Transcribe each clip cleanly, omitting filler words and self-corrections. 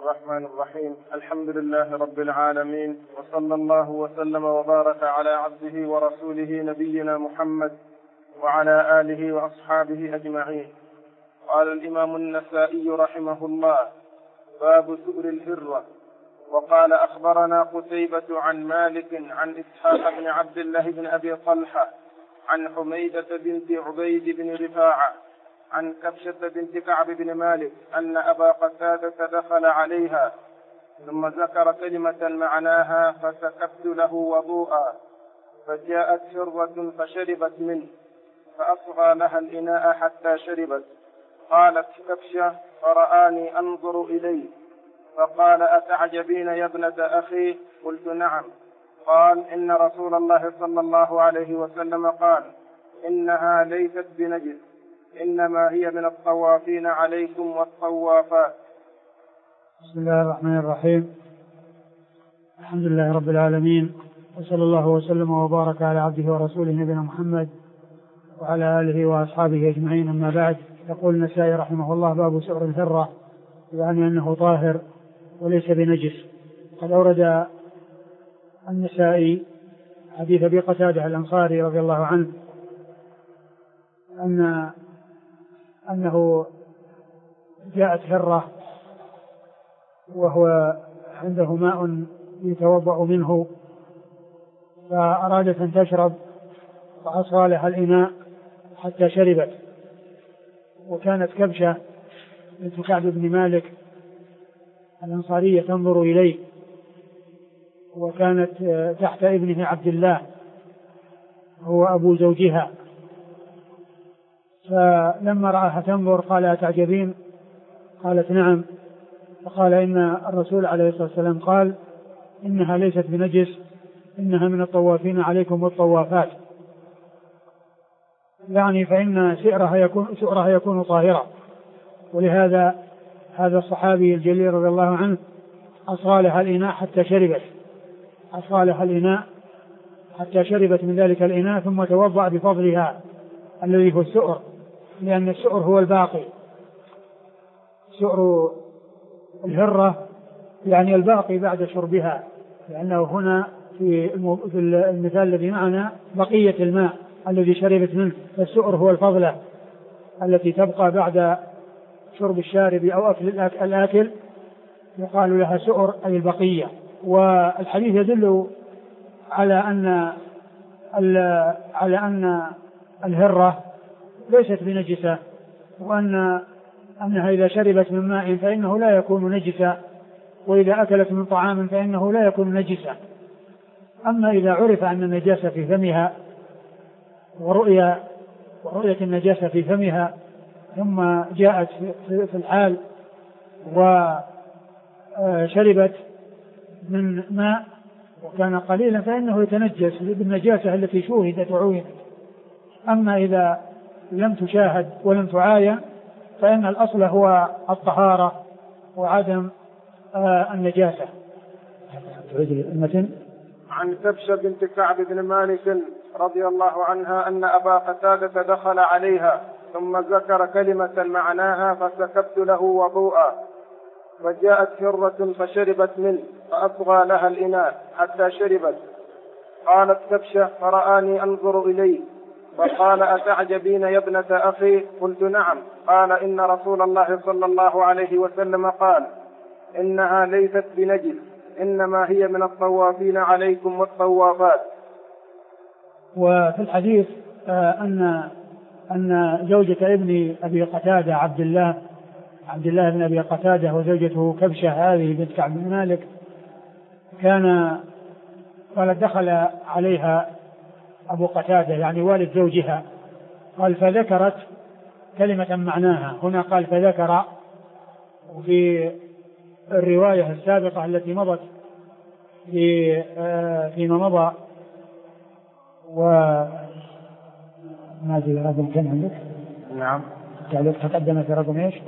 الرحمن الرحيم. الحمد لله رب العالمين، وصلى الله وسلم وبارك على عبده ورسوله نبينا محمد وعلى آله وأصحابه أجمعين. قال الإمام النسائي رحمه الله: باب سؤر الهرة. وقال: أخبرنا قتيبة عن مالك عن إسحاق بن عبد الله بن أبي طلحة عن حميدة بنت عبيد بن رفاعة عن كبشة بنت كعب بن مالك أن أبا قتادة دخل عليها ثم ذكر كلمة معناها فسكبت له وضوءا، فجاءت هرة فشربت منه فأصغى لها الإناء حتى شربت. قالت كبشة: فرآني أنظر إليه فقال: أتعجبين يا ابنة أخي؟ قلت: نعم. قال: إن رسول الله صلى الله عليه وسلم قال: إنها ليست بنجس، إنما هي من الطوافين عليكم والطوافات. بسم الله الرحمن الرحيم. الحمد لله رب العالمين، وصلى الله وسلم وبارك على عبده ورسوله نبينا محمد وعلى آله وأصحابه أجمعين. أما بعد، يقول النسائي رحمه الله: باب سؤر الهرة، يعني أنه طاهر وليس بنجس. قد أورد النسائي حديث أبي قتادة الأنصاري رضي الله عنه أنه جاءت هرة وهو عنده ماء يتوضأ منه، فأرادت أن تشرب فأصغى لها الإناء حتى شربت. وكانت كبشة بنت كعب بن مالك الأنصارية تنظر إليه، وكانت تحت ابنه عبد الله هو أبو زوجها، فلما رآها تنظر قال: أتعجبين؟ قالت: نعم. فقال: إن الرسول عليه الصلاة والسلام قال: إنها ليست بنجس، إنها من الطوافين عليكم والطوافات، يعني فإن سؤرها يكون طاهرا. ولهذا هذا الصحابي الجليل رضي الله عنه أصغى لها الإناء حتى شربت، أصغى لها الإناء حتى شربت من ذلك الإناء، ثم توضأ بفضلها الذي هو السؤر، لأن السؤر هو الباقي. سؤر الهرة يعني الباقي بعد شربها، لأنه هنا في المثال الذي معنا بقية الماء الذي شربت منه، فالسؤر هو الفضلة التي تبقى بعد شرب الشارب أو أكل الآكل، يقال لها سؤر أي البقية. والحديث يدل على أن الهرة ليست بنجسة، وأنها إذا شربت من ماء فإنه لا يكون نجسا، وإذا أكلت من طعام فإنه لا يكون نجسا. أما إذا عرف أن النجاسة في فمها ورؤية النجاسة في فمها ثم جاءت في الحال وشربت من ماء وكان قليلا فإنه يتنجس بالنجاسة التي شوهدت وعوينت. أما إذا لم تشاهد ولم تعاين فإن الأصل هو الطهارة وعدم النجاسة. عن كبشة بنت كعب بن مالك رضي الله عنها أن أبا قتادة دخل عليها ثم ذكر كلمة معناها فسكبت له وضوءا، فجاءت هرة فشربت منه فأصغى لها الإناء حتى شربت. قالت كبشة: فرآني أنظر إليه فقال: أتعجبين يا ابنة أخي؟ قلت: نعم. قال: إن رسول الله صلى الله عليه وسلم قال: إنها ليست بنجس، إنما هي من الطوافين عليكم والطوافات. وفي الحديث أن زوجة ابن أبي قتادة عبد الله بن أبي قتادة وزوجته كبشة هذه بنت كعب بن مالك قالت دخل عليها أبو قتادة يعني والد زوجها، قال فذكرت كلمة معناها. هنا قال فذكر، وفي الرواية السابقة التي مضت فيما مضى وما زي رقم كم عندك؟ نعم. تعليق تقدم في رقم ايش؟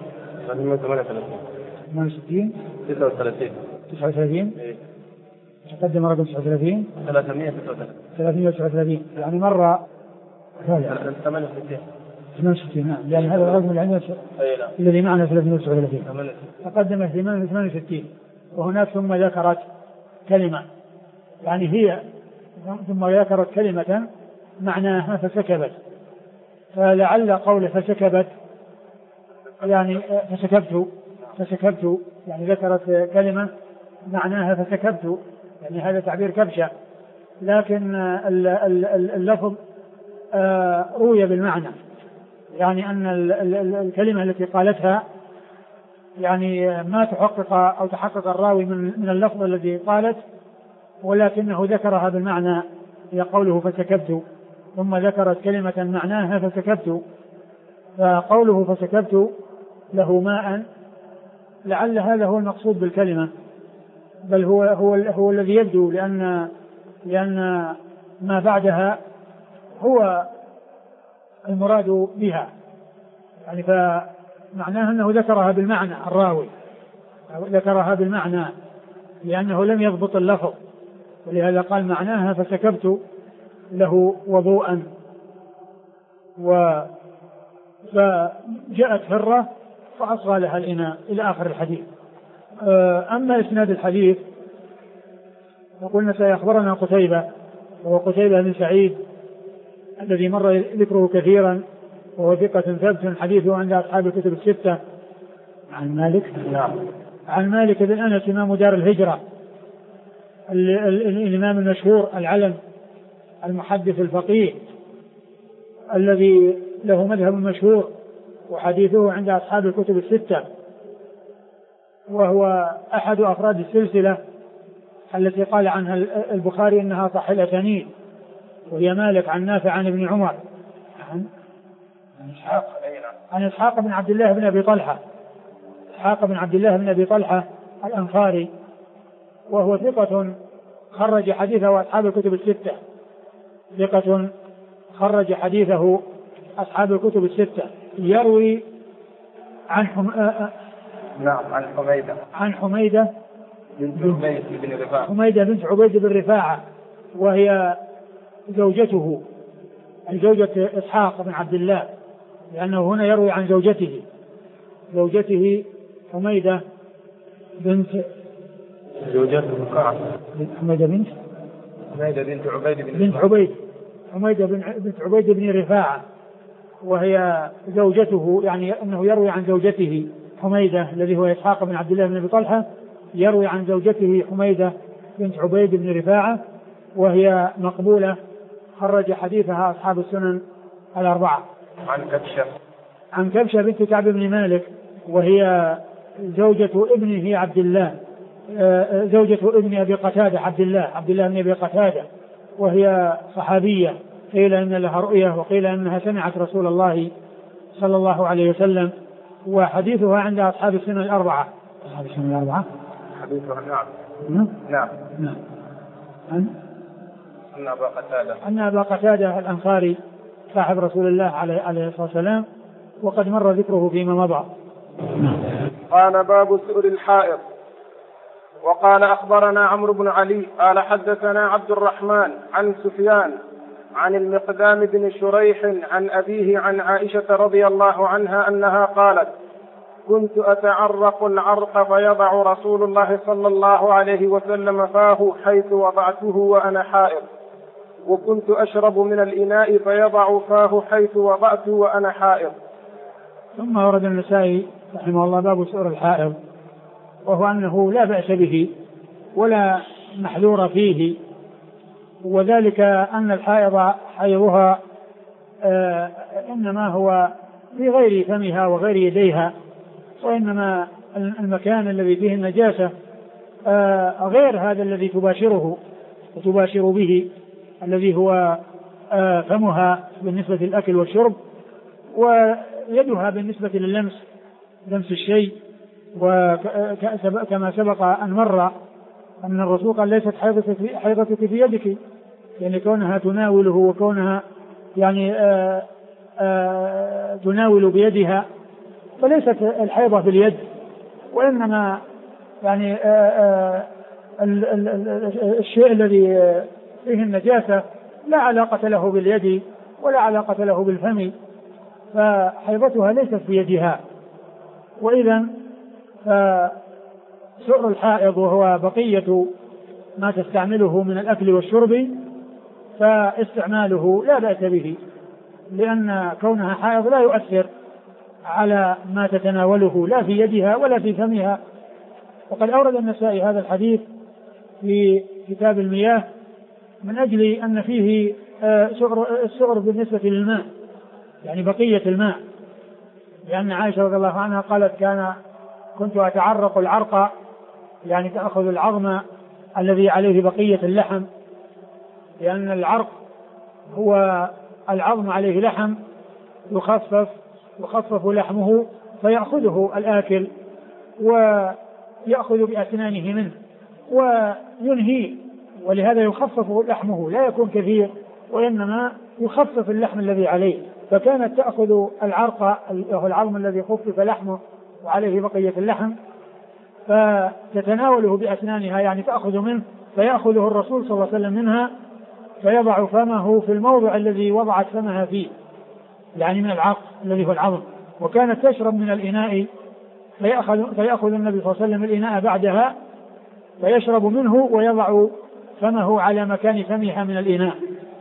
338 39 إيه؟ تقدم رقم 39 339 يعني مرة 68 68 نعم، لأن هذا الرقم الذي معنا 339 تقدم 68. وهناك ثم ذكرت كلمة، يعني هي ثم ذكرت كلمة معناها فسكبت، فلعل قول فسكبت يعني فسكبت يعني ذكرت كلمة معناها فسكبت، يعني هذا تعبير كبشة، لكن اللفظ روي بالمعنى، يعني أن الكلمة التي قالتها يعني ما تحقق أو تحقق الراوي من اللفظ الذي قالت، ولكنه ذكرها بالمعنى، هي قوله فسكبت، ثم ذكرت كلمة معناها فسكبت، فقوله فسكبت له ماء لعل هذا هو المقصود بالكلمة، بل هو الذي يبدو، لأن ما بعدها هو المراد بها، يعني فمعناه أنه ذكرها بالمعنى، الراوي ذكرها بالمعنى لأنه لم يضبط اللفظ، ولهذا قال معناها فسكبت له وضوءا. فجاءت هرة فأصغى لها الإناء إلى آخر الحديث. أما إسناد الحديث فقلنا سيخبرنا قتيبة، وهو قتيبة بن سعيد الذي مر ذكره كثيرا، وهو ثقة ثبت حديثه عند أصحاب الكتب الستة. عن مالك بن أنس إمام دار الهجرة، الإمام المشهور العلم المحدث الفقيه الذي له مذهب مشهور، وحديثه عند أصحاب الكتب الستة، وهو أحد أفراد السلسلة التي قال عنها البخاري إنها صح الأسانيد، وهي مالك عن نافع عن ابن عمر عن إسحاق بن عبد الله بن أبي طلحة، إسحاق بن عبد الله بن أبي طلحة الأنصاري، وهو ثقة خرج حديثه أصحاب الكتب الستة، ثقة خرج حديثه أصحاب الكتب الستة. يروي عن حميدة بنت عبيد بن رفاعة، وهي زوجته، زوجة إسحاق بن عبد الله، لأنه هنا يروي عن زوجته حميدة بنت عبيد بن رفاعة، وهي زوجته، يعني أنه يروي عن زوجته حميدة الذي هو إسحاق بن عبد الله بن أبي طلحة، يروي عن زوجته حميدة بنت عبيد بن رفاعة، وهي مقبولة خرج حديثها أصحاب السنن الأربعة. عن كبشة بنت كعب بن مالك، وهي زوجة ابنه عبد الله، زوجة ابن أبي قتادة عبد الله بن أبي قتادة، وهي صحابية، قيل إن لها رؤية وقيل إنها سمعت رسول الله صلى الله عليه وسلم، وحديثها عند أصحاب السنن الأربعة. حديثها نعم أن أبا قتادة الأنصاري صاحب رسول الله عليه الصلاة والسلام، وقد مر ذكره فيما مضى. قال باب سؤر الحائض. وقال أخبرنا عمرو بن علي قال حدثنا عبد الرحمن عن سفيان عن المقدام بن شريح عن أبيه عن عائشة رضي الله عنها أنها قالت: كنت أتعرق العرق فيضع رسول الله صلى الله عليه وسلم فاه حيث وضعته وأنا حائض، وكنت أشرب من الإناء فيضع فاه حيث وضعته وأنا حائض. ثم ورد النسائي رحمه الله باب سؤر الحائض، وهو أنه لا بأس به ولا محذور فيه، وذلك أن الحائض حيضها إنما هو في غير فمها وغير يديها، وإنما المكان الذي فيه النجاسة غير هذا الذي تباشره وتباشر به، الذي هو فمها بالنسبة للأكل والشرب، ويدها بالنسبة للمس، لمس الشيء. وكما سبق أن مر أن الرسول قال: ليست حيضتك في يدك، يعني كونها تناوله وكونها يعني تناول بيدها، فليست الحيضة في اليد، وإنما يعني الشيء الذي فيه النجاسة لا علاقة له باليد ولا علاقة له بالفم، فحيضتها ليست في يدها. وإذا فسؤر الحائض وهو بقية ما تستعمله من الأكل والشرب فاستعماله لا بأس به، لأن كونها حائض لا يؤثر على ما تتناوله لا في يدها ولا في فمها. وقد أورد النسائي هذا الحديث في كتاب المياه من أجل أن فيه السؤر بالنسبة للماء، يعني بقية الماء، لأن عائشة رضي الله عنها قالت كنت أتعرق العرق، يعني تأخذ العظم الذي عليه بقية اللحم، لأن العرق هو العظم عليه لحم يخفف لحمه فيأخذه الآكل ويأخذ بأسنانه منه وينهي، ولهذا يخفف لحمه لا يكون كثير وإنما يخفف اللحم الذي عليه. فكانت تأخذ العرق وهو العظم الذي خفف لحمه وعليه بقية اللحم فتتناوله بأسنانها، يعني تأخذ منه، فيأخذه الرسول صلى الله عليه وسلم منها فيضع فمه في الموضع الذي وضعت فمها فيه، يعني من العرق الذي هو العظم. وكانت تشرب من الإناء فيأخذ النبي صلى الله عليه وسلم الإناء بعدها فيشرب منه ويضع فمه على مكان فمها من الإناء.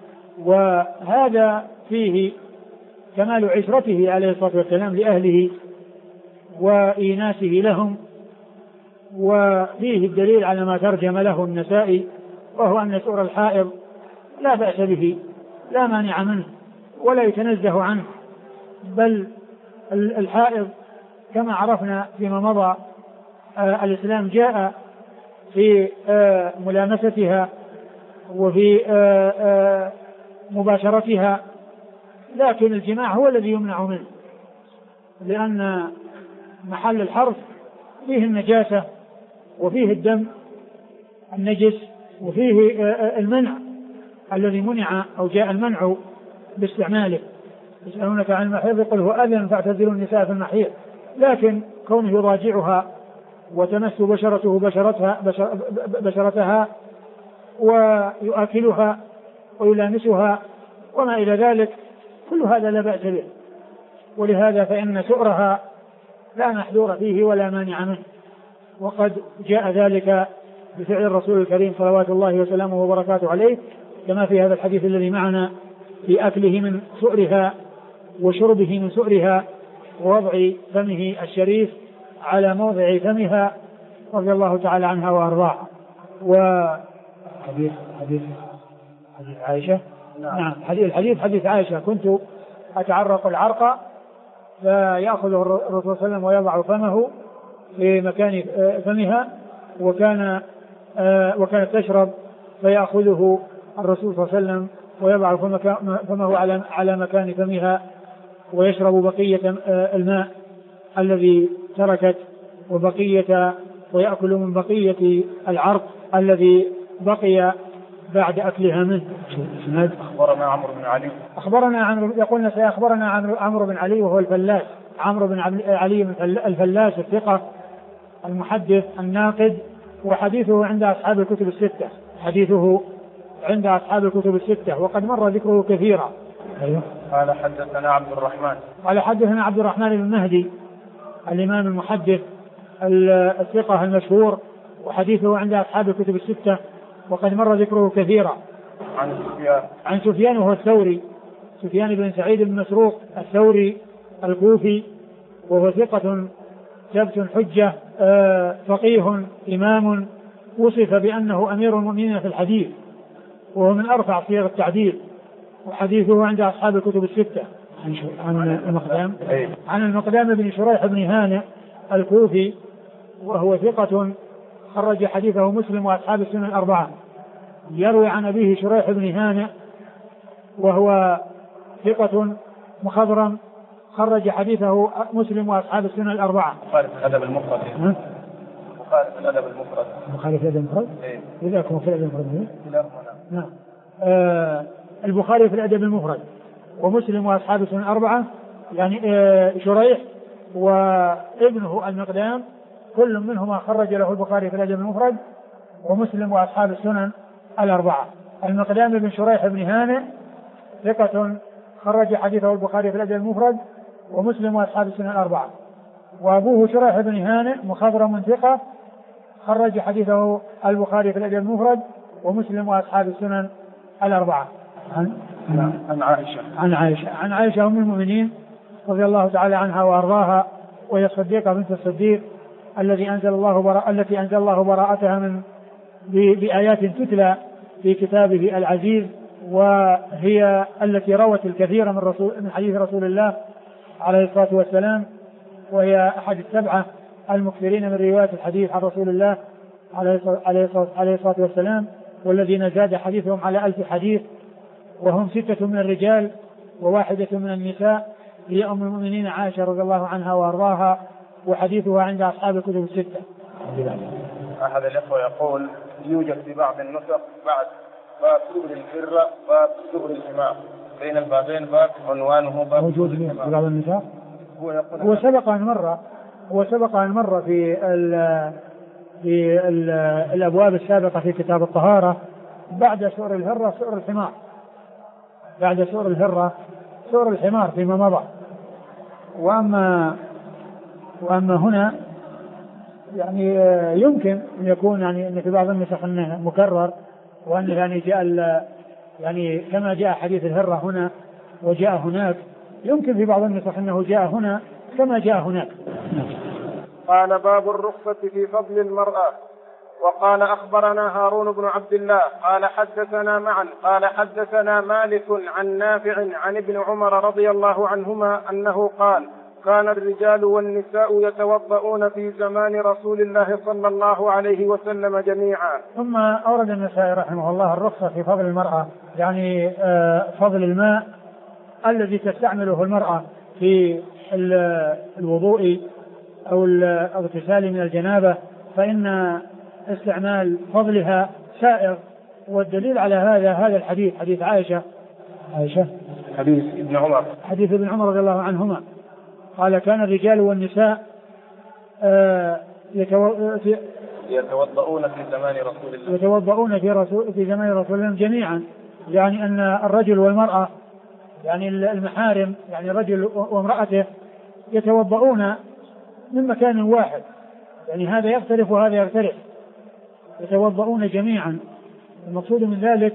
وهذا فيه كمال عشرته عليه الصلاة والسلام لأهله وإيناسه لهم، وفيه الدليل على ما ترجم له النسائي، وهو أن سؤر الحائض لا بأس به، لا مانع منه ولا يتنزه عنه، بل الحائض كما عرفنا فيما مضى الإسلام جاء في ملامستها وفي مباشرتها، لكن الجماع هو الذي يمنع منه، لأن محل الحرث فيه النجاسة وفيه الدم النجس وفيه المنع الذي منع أو جاء المنع باستعماله. يسألونك عن المحيض قل هو أذن فاعتزلوا النساء في المحيض، لكن كونه يضاجعها وتمس بشرته بشرتها ويؤكلها ويلامسها وما إلى ذلك كل هذا لا بأس به، ولهذا فإن سؤرها لا محذور فيه ولا مانع منه. وقد جاء ذلك بفعل الرسول الكريم صلوات الله وسلامه وبركاته عليه، كما في هذا الحديث الذي معنا في أكله من سؤرها وشربه من سؤرها ووضع فمه الشريف على موضع فمها رضي الله تعالى عنها وأرضاها. وحديث عائشة، نعم حديث عائشة كنت أتعرق العرق فيأخذه الرسول صلى الله عليه وسلم ويضع فمه في مكان فمها، وكانت تشرب فيأخذه الرسول صلى الله عليه وسلم ويضع فمه على مكان فمها ويشرب بقية الماء الذي تركت ويأكل من بقية العرق الذي بقي بعد أكلها منه. أخبرنا عمرو بن علي، يقولنا سيخبرنا عمرو بن علي وهو الفلاس، عمرو بن علي الفلاس الثقة المحدث الناقد، وحديثه عند أصحاب الكتب الستة، وقد مر ذكره كثيرا. قال حدثنا عبد الرحمن بن مهدي الإمام المحدث الثقة المشهور، وحديثه عند أصحاب الكتب الستة، وقد مر ذكره كثيرا. عن سفيان وهو الثوري، سفيان بن سعيد بن مسروق الثوري الكوفي، وهو ثقة ثبت حجة فقيه إمام، وصف بأنه أمير المؤمنين في الحديث، وهو من أرفع صيغ التعديل، وحديثه عند أصحاب الكتب الستة. عن المقدام بن شريح بن هانئ الكوفي، وهو ثقة خرج حديثه مسلم وأصحاب السنن الأربعة. يروي عن أبيه شريح بن هانئ وهو ثقة مخضرم خرج حديثه مسلم وأصحاب السنن الأربعة. مخالف الأدب المفرد. إذا كان في الأدب المفرد. نعم. البخاري في الأدب المفرد ومسلم وأصحاب السنن الأربعة، يعني شريح وابنه المقدام كل منهما خرج له البخاري في الأدب المفرد ومسلم وأصحاب السنن الأربعة. المقدام بن شريح بن هانئ ثقة خرج حديثه البخاري في الأدب المفرد ومسلم وأصحاب السنن الأربعة. وأبوه شريح بن هانئ مخضرم ثقة خرج حديثه البخاري في الأدب المفرد ومسلم وأصحاب السنن الأربعة. عن عائشة أم المؤمنين رضي الله تعالى عنها وأرضاها، وهي الصديقة بنت الصديق التي أنزل الله براءتها من بآيات تتلى في كتابه العزيز، وهي التي روت الكثير من حديث رسول الله عليه الصلاة والسلام، وهي أحد السبعة المكثرين من رواية الحديث عن رسول الله عليه الصلاة والسلام، والذين زاد حديثهم على 1000 حديث، وهم 6 من الرجال و1 من النساء. هي أم المؤمنين عائشة رضي الله عنها وأرضاها، وحديثها عند أصحاب الكتب 6. أحد الإخوة يقول يوجد في بعض النسخ بعد باب سؤر الفرة باب سؤر الحمار، بين البابين باب عنوانه باب موجود في بعض النساء. هو سبق أن مر في الأبواب السابقة في كتاب الطهارة بعد سؤر الهرة سؤر الحمار، بعد سؤر الهرة سؤر الحمار فيما مضى. وأما هنا يعني يمكن أن يكون يعني أن في بعض النسخ أنه مكرر، وأن يعني جاء يعني كما جاء حديث الهرة هنا وجاء هناك، يمكن في بعض النسخ أنه جاء هنا كما جاء هناك. قال باب الرخصة في فضل المرأة. وقال أخبرنا هارون بن عبد الله قال حدثنا معا قال حدثنا مالك عن نافع عن ابن عمر رضي الله عنهما أنه قال كان الرجال والنساء يتوضؤون في زمان رسول الله صلى الله عليه وسلم جميعا. ثم أورد النسائي رحمه الله الرخصة في فضل المرأة، يعني فضل الماء الذي تستعمله المرأة في الوضوء أو الاغتسال من الجنابة، فإن استعمال فضلها سائغ. والدليل على هذا الحديث حديث عائشة حديث ابن عمر رضي الله عنهما قال كان الرجال والنساء يتوضؤون في زمان رسول الله في زمان رسول الله جميعا، يعني أن الرجل والمرأة يعني المحارم يعني رجل وامرأته يتوضؤون من مكان واحد، يعني هذا يختلف وهذا يختلف، يتوضؤون جميعا. المقصود من ذلك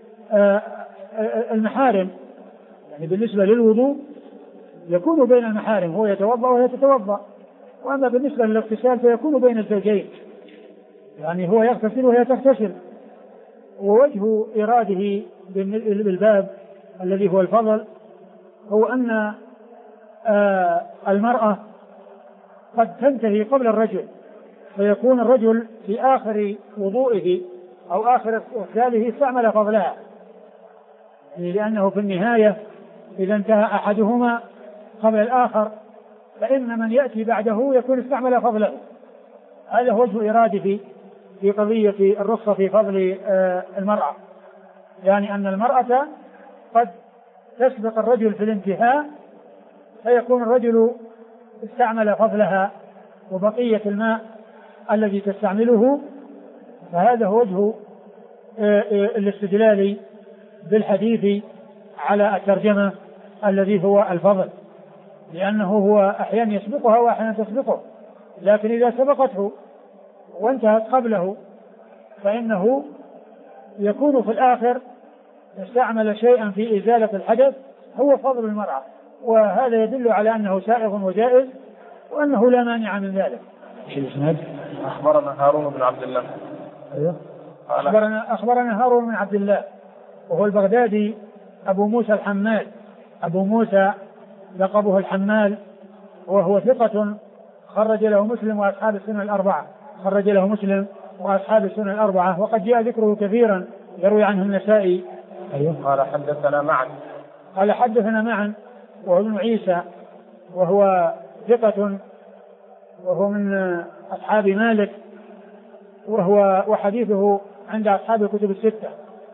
المحارم يعني بالنسبة للوضوء يكون بين المحارم، هو يتوضأ وهي تتوضأ. وأما بالنسبة للاغتسال فيكون بين الزوجين، يعني هو يغتسل وهي تغتسل. ووجه إراده بالباب الذي هو الفضل هو أن المرأة قد تنتهي قبل الرجل، فيكون الرجل في آخر وضوئه أو آخر اغتساله استعمل فضلها، يعني لأنه في النهاية إذا انتهى أحدهما قبل الآخر فإن من يأتي بعده يكون استعمل فضله. هذا هو وجه إرادة في قضية الرخصة في فضل المرأة، يعني أن المرأة قد تسبق الرجل في الانتهاء فيكون الرجل استعمل فضلها وبقية الماء الذي تستعمله. فهذا هو وجه الاستدلال بالحديث على الترجمة الذي هو الفضل، لأنه هو أحيانا يسبقها وأحيانا تسبقه، لكن إذا سبقته وانتهت قبله فإنه يكون في الآخر استعمل شيئا في إزالة الحدث هو فضل المرأة. وهذا يدل على أنه سائغ وجائز وأنه لا مانع من ذلك. أخبرنا هارون بن عبد الله. أيوه. أخبرنا هارون بن عبد الله وهو البغدادي أبو موسى الحمال، أبو موسى لقبه الحمال، وهو ثقة خرج له مسلم وأصحاب السنن الأربعة، وقد جاء ذكره كثيرا يروي عنه النسائي. أيوه. قال حدثنا معا وهو ابن عيسى وهو ثقة وهو من أصحاب مالك وحديثه عند أصحاب الكتب 6.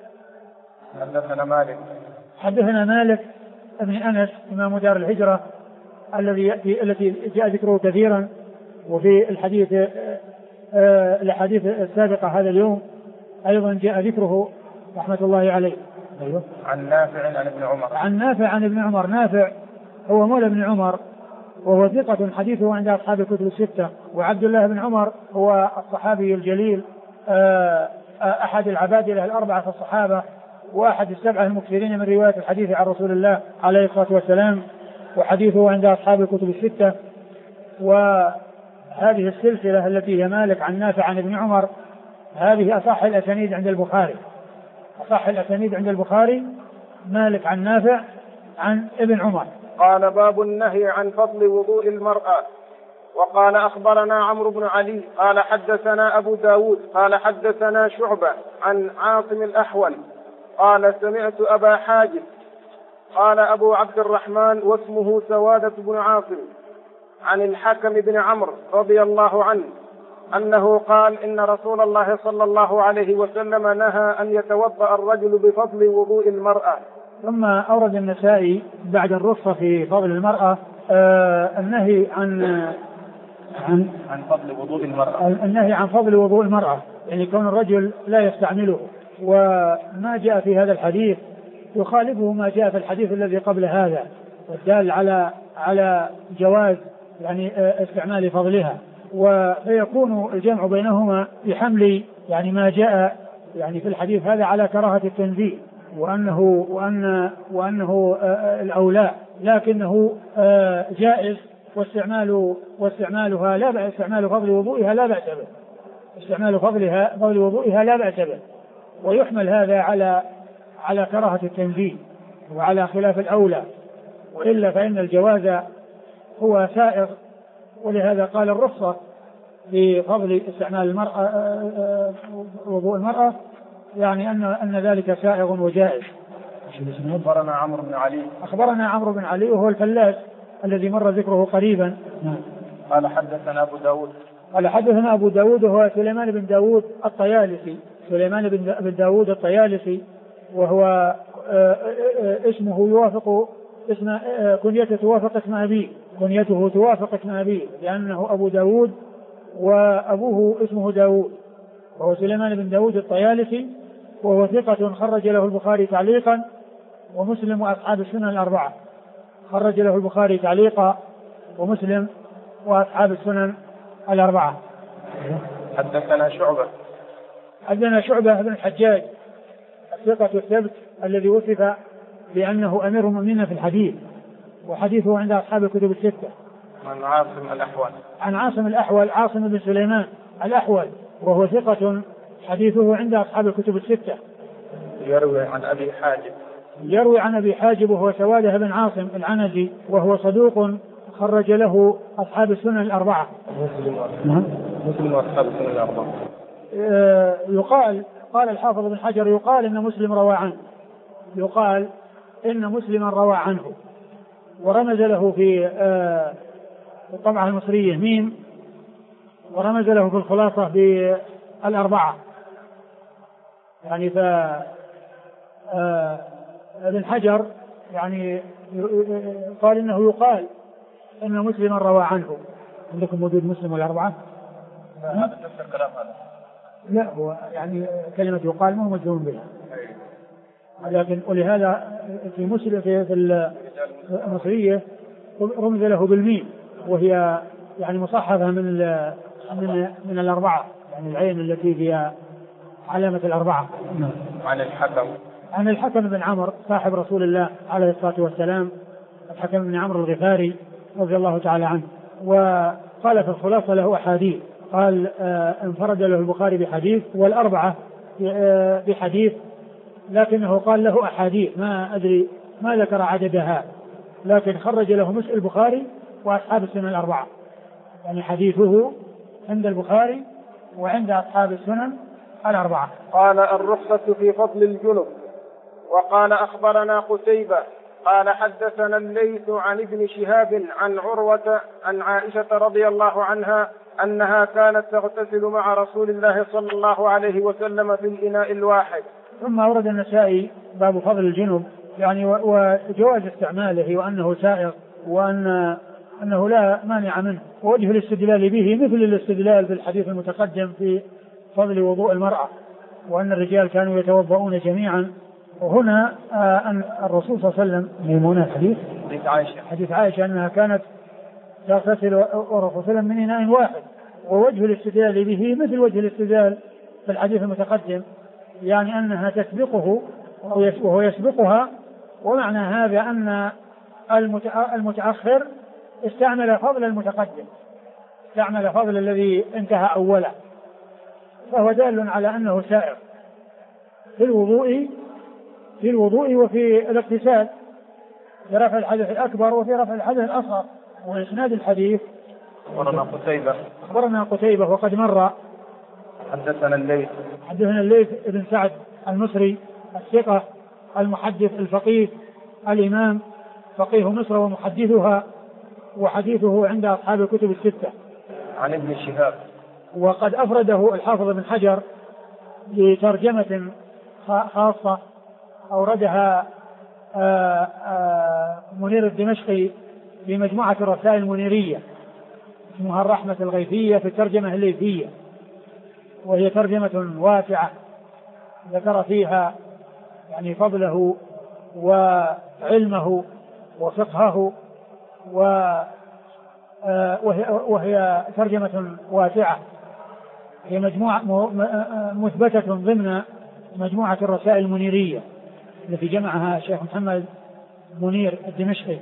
حدثنا مالك ابن أنس إمام دار الهجرة التي جاء ذكره كثيرا، وفي الحديث السابقة هذا اليوم أيضا جاء ذكره رحمة الله عليه. أيوه. عن نافع عن ابن عمر. نافع هو مولى بن عمر وهو ثقة حديثه عند أصحاب الكتب الستة. وعبد الله بن عمر هو الصحابي الجليل أحد العبادلة الأربعة في الصحابة وأحد السبعة المكثرين من رواية الحديث عن رسول الله عليه الصلاة والسلام، وحديثه عند أصحاب الكتب الستة. وهذه السلسلة التي هي مالك عن نافع عن ابن عمر هذه أصح الأسانيد عند البخاري، أصح الأسانيد عند البخاري مالك عن نافع عن ابن عمر. قال باب النهي عن فضل وضوء المرأة. وقال أخبرنا عمرو بن علي قال حدثنا أبو داود قال حدثنا شعبة عن عاصم الأحول قال سمعت أبا حاجب قال أبو عبد الرحمن واسمه سوادة بن عاصم عن الحكم بن عمرو رضي الله عنه أنه قال إن رسول الله صلى الله عليه وسلم نهى أن يتوضأ الرجل بفضل وضوء المرأة. ثم أورد النسائي بعد الرخصة في فضل المرأة النهي عن فضل وضوء المرأة، النهي عن فضل وضوء المرأة، يعني كون الرجل لا يستعمله. وما جاء في هذا الحديث يخالفه ما جاء في الحديث الذي قبل هذا والدال على جواز يعني استعمال فضلها، ويكون الجمع بينهما بحمل يعني ما جاء يعني في الحديث هذا على كراهة التنزيه وأنه الأولى، لكنه جائز واستعمالها لا بأس، استعمال فضل وضوئها لا بأس به، استعمال فضل وضوئها لا بأس به، ويحمل هذا على كراهة التنزيه وعلى خلاف الأولى، وإلا فإن الجواز هو سائغ. ولهذا قال الرخصة بفضل استعمال المرأة وضوء المرأة يعني أن ذلك سائغ وجائز. أخبرنا عمرو بن علي. أخبرنا عمرو بن علي وهو الفلاس الذي مر ذكره قريبا. قال حدثنا أبو داود. قال حدثنا أبو داود وهو سليمان بن داود الطيالسي، سليمان بن داود الطيالسي، وهو اسمه يوافق اسم كنيته توافق اسم أبيه، كنيته توافق اسم أبيه لأنه أبو داود وأبوه اسمه داود، وهو سليمان بن داود الطيالسي، وهو ثقة خرج له البخاري تعليقا ومسلم وأصحاب السنن الأربعة، خرج له البخاري تعليقا ومسلم وأصحاب السنن الأربعة. حدثنا شعبة. حدثنا شعبة بن الحجاج الثقة الثبت الذي وصف بأنه أمير المؤمنين في الحديث، وحديثه عند أصحاب الكتب الستة. عن عاصم الأحول. عن عاصم الأحول عاصم بن سليمان الأحول، وهو ثقة حديثه عند أصحاب الكتب الستة. يروي عن أبي حاجب. يروي عن أبي حاجب وهو سوادة بن عاصم العنزي، وهو صدوق خرج له أصحاب السنن الأربعة. مسلم وأصحاب السنن الأربعة. قال الحافظ بن حجر يقال إن مسلم روى عنه، يقال إن مسلما روى عنه، ورمز له في الطبعة المصرية ميم، ورمز له في الخلاصة بالأربعة. يعني ابن حجر يعني قال إنه يقال إن مسلما روى عنه. عندكم موجود مسلم والأربعة؟ هذا نفس الكلام هذا. لا، هو يعني كلمة يقال ما هو مجزوم بها، لكن ولهذا في مسلم في المصرية رمز له بالميم، وهي يعني مصحفة من الأربعة، يعني العين التي فيها علامة الأربعة. عن الحكم بن عمرو صاحب رسول الله عليه الصلاة والسلام، الحكم بن عمرو الغفاري رضي الله تعالى عنه. وقال في الخلاصة له أحاديث، قال انفرد له البخاري بحديث والأربعة بحديث، لكنه قال له أحاديث ما أدري ما ذكر عددها، لكن خرج له مسلم البخاري وأصحاب السنن الأربعة، يعني حديثه عند البخاري وعند أصحاب السنن الأربعة. قال الرخصة في فضل الجنب. وقال أخبرنا قتيبة قال حدثنا الليث عن ابن شهاب عن عروة عن عائشة رضي الله عنها أنها كانت تغتسل مع رسول الله صلى الله عليه وسلم في الإناء الواحد. ثم أورد النسائي باب فضل الجنب، يعني وجواز استعماله وأنه سائغ وأنه لا مانع منه، ووجه الاستدلال به مثل الاستدلال في الحديث المتقدم في فضل وضوء المرأة، وأن الرجال كانوا يتوضؤون جميعا وهنا أن الرسول صلى الله عليه وسلم ميمونة حديث عائشة أنها كانت تغتسل الرسول صلى الله عليه وسلم من إناء واحد، ووجه الاستدلال به مثل وجه الاستدلال في الحديث المتقدم، يعني أنها تسبقه وهو يسبقها، ومعنى هذا أن المتأخر استعمل فضل المتقدم، استعمل فضل الذي انتهى أولا، فهو دال على أنه سائر في الوضوء وفي الاغتسال، في رفع الحدث الأكبر وفي رفع الحدث الأصغر. وإسناد الحديث أخبرنا قتيبة وقد مر. حدثنا الليث بن سعد المصري الثقة المحدث الفقيه الإمام، فقيه مصر ومحدثها، وحديثه عند أصحاب الكتب الستة. عن ابن شهاب، وقد أفرده الحافظ بن حجر بترجمة خاصة أوردها منير الدمشقي في مجموعة الرسائل المنيرية، اسمها الرحمة الغيثية في الترجمة الليثية، وهي ترجمة واسعة ذكر فيها يعني فضله وعلمه وفقهه، وهي ترجمة واسعة، هي مجموعة مثبتة ضمن مجموعة الرسائل المنيرية التي جمعها الشيخ محمد منير الدمشقي.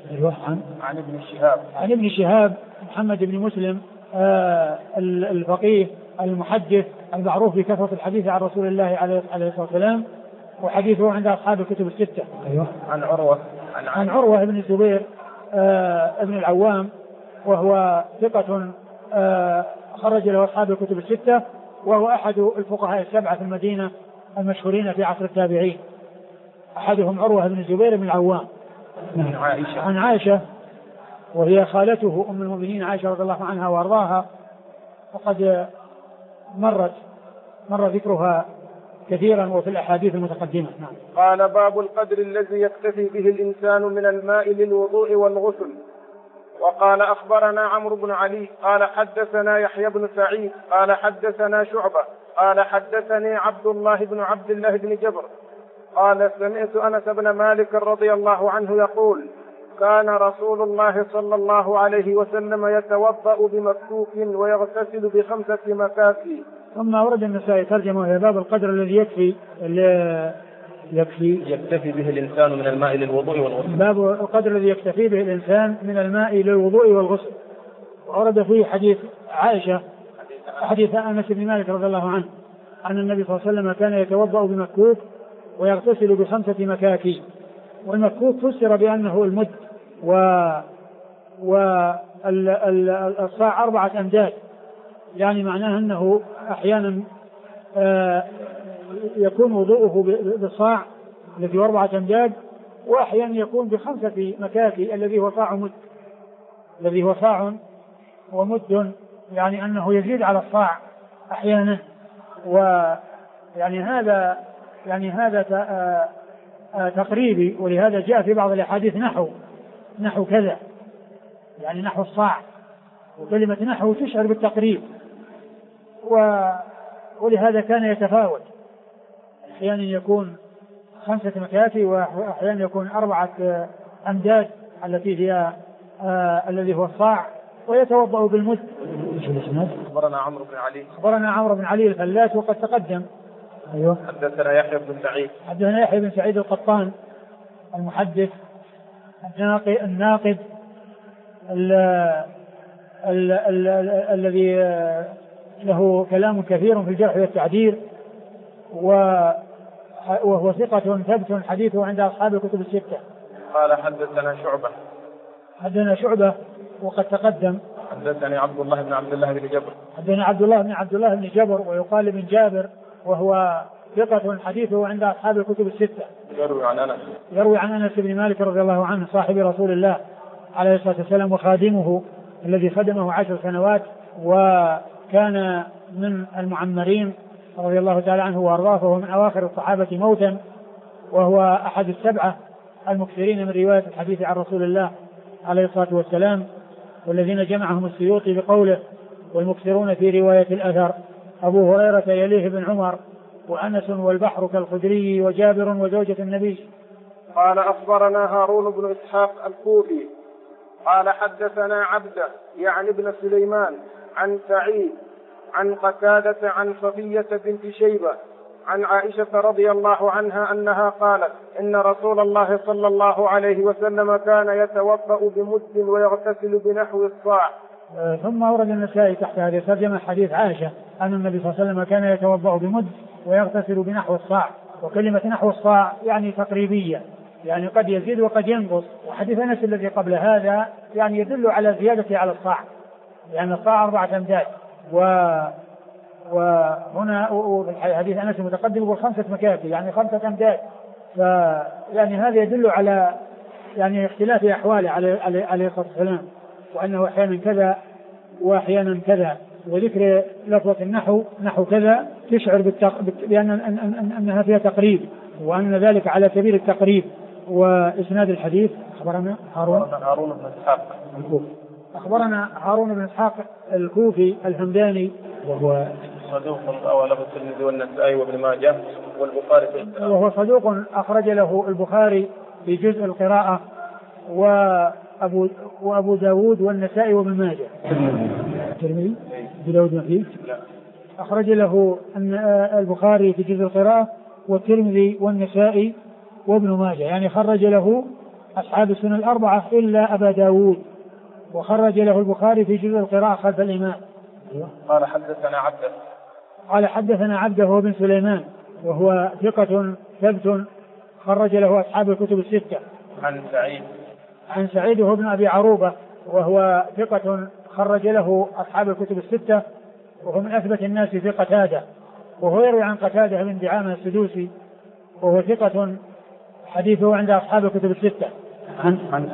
عن ابن شهاب محمد بن مسلم الفقيه المحدث المعروف بكثرة الحديث عن رسول الله عليه الصلاة والسلام، وحديثه عند أصحاب الكتب الستة. عن عروة بن الزبير ابن العوام، وهو ثقة خرج له أصحاب الكتب الستة، وهو أحد الفقهاء السبعة في المدينة المشهورين في عصر التابعين. أحدهم عروة بن الزبير بن العوام. عن عائشة وهي خالته أم المؤمنين عائشة رضي الله عنها وأرضاها، وقد مر ذكرها كثيرا وفي الأحاديث المتقدمة. قال: باب القدر الذي يكتفي به الإنسان من الماء للوضوء والغسل. وقال: أخبرنا عمرو بن علي قال حدثنا يحيى بن سعيد قال حدثنا شعبة قال حدثني عبد الله بن جبر قال: سمعت أنس بن مالك رضي الله عنه يقول: كان رسول الله صلى الله عليه وسلم يتوضأ بمكوك ويغتسل ب5 مكاكي. ثم ورد النسائي ترجمة باب القدر الذي يكتفي به الإنسان من الماء للوضوء والغسل. باب القدر الذي يكتفي به الإنسان من الماء للوضوء والغسل. ورد فيه حديث عائشة، حديث أنس بن مالك رضي الله عنه أن النبي صلى الله عليه وسلم كان يتوضأ بمكوك ويغتسل ب5 مكاكي. والمكوك فسر بأنه المد والصاع 4 أمداد، يعني معناه أنه أحيانا يكون وضوءه بالصاع الذي هو 4 أمداد، وأحيانا يكون ب5 مكاكي الذي هو صاع ومد، يعني أنه يزيد على الصاع أحيانا. ويعني هذا تقريبي، ولهذا جاء في بعض الأحاديث نحو كذا، يعني نحو الصاع، وكلمة نحو تشعر بالتقريب، ولهذا كان يتفاوت، أحيانا يكون 5 مكاكي وأحيانا يكون 4 أمداد التي هي الذي هو الصاع، ويتوضأ بالمد. أخبرنا عمرو بن علي الفلاس وقد تقدم. أيوه. حدثنا يحيى بن سعيد القطان المحدث الناقد الذي له كلام كثير في الجرح والتعديل، وهو ثقة ثبت حديثه عند أصحاب الكتب الستة. قال: حدثنا شعبة وقد تقدم. حدثني عبد الله بن عبد الله بن جبر ويقال بن جابر، وهو ثقة حديثه عند أصحاب الكتب الستة. يروي عن أنس بن مالك رضي الله عنه صاحب رسول الله عليه الصلاة والسلام وخادمه الذي خدمه 10 سنوات، وكان من المعمرين رضي الله تعالى عنه وأرضاه، فهو من أواخر الصحابة موتا، وهو أحد ال7 المكثرين من رواية الحديث عن رسول الله عليه الصلاة والسلام، والذين جمعهم السيوطي بقوله: والمكثرون في رواية الأثر. أبو هريرة يليه بن عمر وأنس والبحر كالخدري وجابر وزوجة النبي. قال أخبرنا هارون بن إسحاق الكوفي قال حدثنا عبده يعني ابن سليمان عن سعيد عن قتادة عن صفية بنت شيبة عن عائشة رضي الله عنها أنها قالت إن رسول الله صلى الله عليه وسلم كان يتوضأ بمد ويغتسل بنحو الصاع. ثم أورد النسائي تحت هذه الترجمة حديث عائشة أن النبي صلى الله عليه وسلم كان يتوضأ بمد ويغتسل بنحو الصاع. وكلمة نحو الصاع يعني تقريبية، يعني قد يزيد وقد ينقص. وحديث أنس الذي قبل هذا يعني يدل على زيادة على الصاع، لأن يعني الصاع 4 أمداد، وهنا في حديث أنس المتقدم يقول 5 مكافي يعني 5 أمداد. فيعني هذا يدل على يعني اختلاف أحواله عليه الصلاة والسلام، وأنه أحيانا كذا وأحيانا كذا. وذكر لفظة نحو كذا تشعر بأن أنها فيها تقريب، وأن ذلك على سبيل التقريب. وإسناد الحديث أخبرنا هارون بن إسحاق الكوفي. أخبرنا هارون بن إسحاق الكوفي الهمداني وهو صدوق أو له الترمذي والنسائي وابن ماجه والبخاري وهو صدوق أخرج له البخاري في جزء القراءة وأبو داود والنسائي وابن ماجه. الترمذي داود فيه أخرج له البخاري في جزء القراءة والترمذي والنسائي وابن ماجه، يعني خرج له أصحاب السنن الأربعة إلا أبا داود، وخرج له البخاري في جزء القراءة خلف الإمام. قال حدثنا عبده هو بن سليمان وهو ثقة ثبت خرج له أصحاب الكتب الستة. عن سعيد هو ابن أبي عروبة وهو ثقة خرج له أصحاب الكتب الستة، وهو من أثبت الناس في قتادة، وهو يروي عن قتادة بن دعامة السدوسي وهو ثقة حديثه عند أصحاب الكتب الستة. عن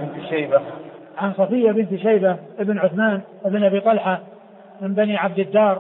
صفية بنت شيبة ابن عثمان ابن أبي طلحة من بني عبد الدار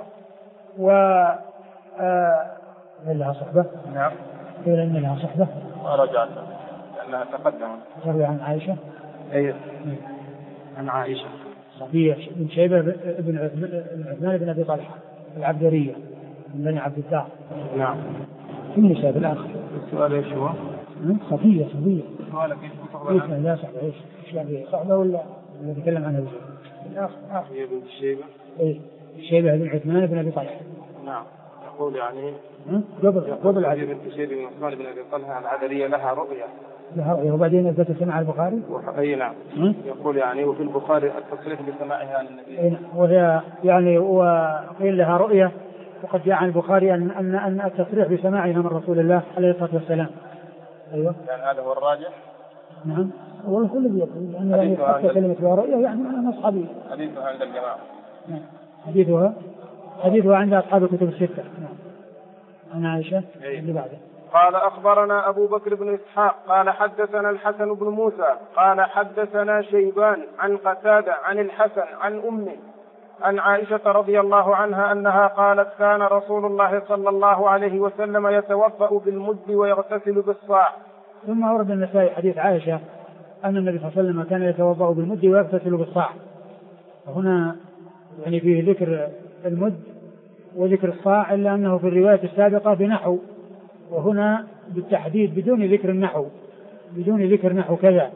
لها صحبة. نعم. قيل إن لها صحبة. ورجعت لأنها تقدمت. تروي عن عائشة. أيوة. عن عائشة. صفية بنت شيبة ابن عثمان ابن أبي طلحة العبدرية من بني عبد الدار. نعم. في النساء بالآخر. السؤال إيش هو؟ صفية. سؤالك إيش؟ لا صحبة إيش صحبة ولا نتكلم عنها الآخر. هي بنت شيبة. إيه شيبة بن عثمان بن أبي طلحة. نعم. يقول يعني قبل هذه بنت شيبة بن عثمان بن أبي طلحة العذرية لها رؤيا. وبعدين أثبت سماع البخاري. أي نعم. يقول يعني وفي البخاري التصريح بسماعها عن النبي. وهي يعني وقيل لها رؤيا، وقد جاء عن البخاري أن التصريح بسماعها من رسول الله عليه الصلاة والسلام. أيوة. يعني هذا هو الراجح. نعم. والله كل اللي يقول يعني حتى كلمة رؤيا يعني أنا أصحابي. حديثها عند الجماعة. نعم. حديثها عند أصحاب الكتب الستة. نعم. عن عائشة. اللي بعده. قال أخبرنا أبو بكر بن إسحاق قال حدثنا الحسن بن موسى قال حدثنا شيبان عن قتادة عن الحسن عن أمه عن عائشة رضي الله عنها أنها قالت كان رسول الله صلى الله عليه وسلم يتوضأ بالمد ويغتسل بالصاع. ثم أورد النسائي حديث عائشة أن النبي صلى الله عليه وسلم كان يتوضأ بالمد ويغتسل بالصاع. وهنا يعني فيه ذكر المد وذكر الصاع، إلا أنه في الرواية السابقة بنحو، وهنا بالتحديد بدون ذكر النحو، بدون ذكر نحو كذا.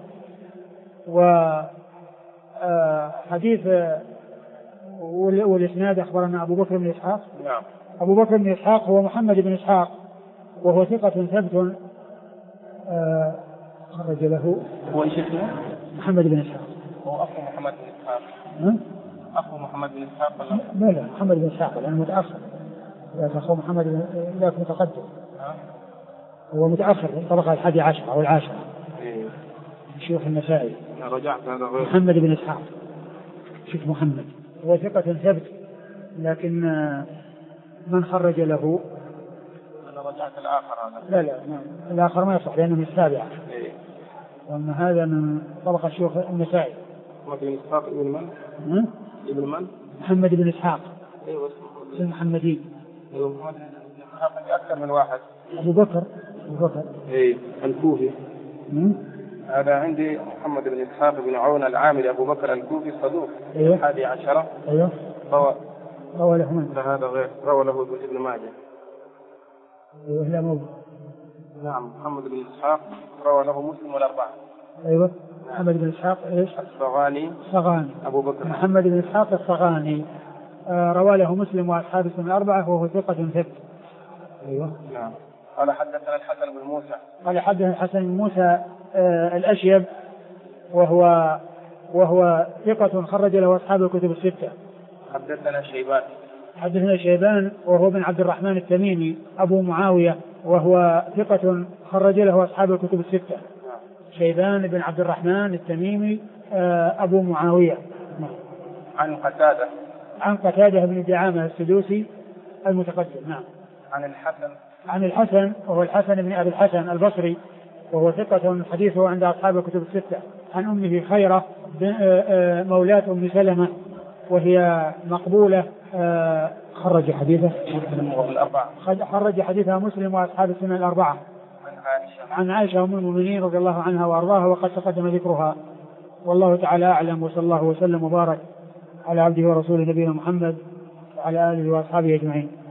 وحديث والإسناد أخبرنا أبو بكر بن إسحاق. نعم. أبو بكر بن إسحاق هو محمد بن إسحاق وهو ثقة ثبت خرج له. هو إيش اسمه؟ محمد بن إسحاق. هو أخو محمد بن إسحاق. أخو محمد بن إسحاق ولا؟ لا محمد بن إسحاق لأنه متأخر. لا أخو محمد بن لا متقدم. هو متأخر في الطبقة 11 أو 10. شيوخ النسائي. رجعت هذا غير. محمد بن إسحاق. شيخ محمد هو ثقة ثبت، لكن من خرج له. أنا رجعت الآخر هذا. لا الآخر ما يصح لأنه من السابعة. وأما هذا من طبقة شيوخ النسائي. محمد بن إسحاق ابن من؟ ابن من؟ محمد بن إسحاق. أيوة اسمه المحمدي. أيوة محمد بن إسحاق أكثر من واحد. أبو بكر. إيه الكوفي. هذا عندي محمد بن إسحاق بن عون العامري أبو بكر الكوفي صدوق. أيوة. 11. أيوة. روى له من؟ هذا غير روى له ابن ماجه. لا موضوع. نعم. محمد بن إسحاق روى له مسلم والأربعة. أيوة. محمد بن إسحاق إيش؟ الصغاني. أبو بكر محمد بن إسحاق الصغاني روى له مسلم وأصحاب السنن الأربعة وهو ثقة ثبت. أيوة. نعم. قال حدثنا الحسن بن موسى. قال حدثنا الحسن بن موسى الأشيب وهو ثقة خرج له أصحاب الكتب الستة. حدثنا شيبان وهو بن عبد الرحمن التميمي أبو معاوية وهو ثقة خرج له أصحاب الكتب الستة. شيبان بن عبد الرحمن التميمي أبو معاوية. عن قتادة بن دعامة السدوسي المتقدم. نعم. عن الحسن وهو الحسن بن أبي الحسن البصري وهو ثقة حديثه عند أصحاب الكتب الستة. عن أمه خيرة مولاة أم سلمة وهي مقبولة خرج حديثها مسلم وأصحاب السنن الأربعة. عن عائشة أم المؤمنين رضي الله عنها وأرضاها وقد تقدم ذكرها. والله تعالى أعلم، وصلى الله وسلم وبارك على عبده ورسوله نبينا محمد وعلى آله وأصحابه أجمعين.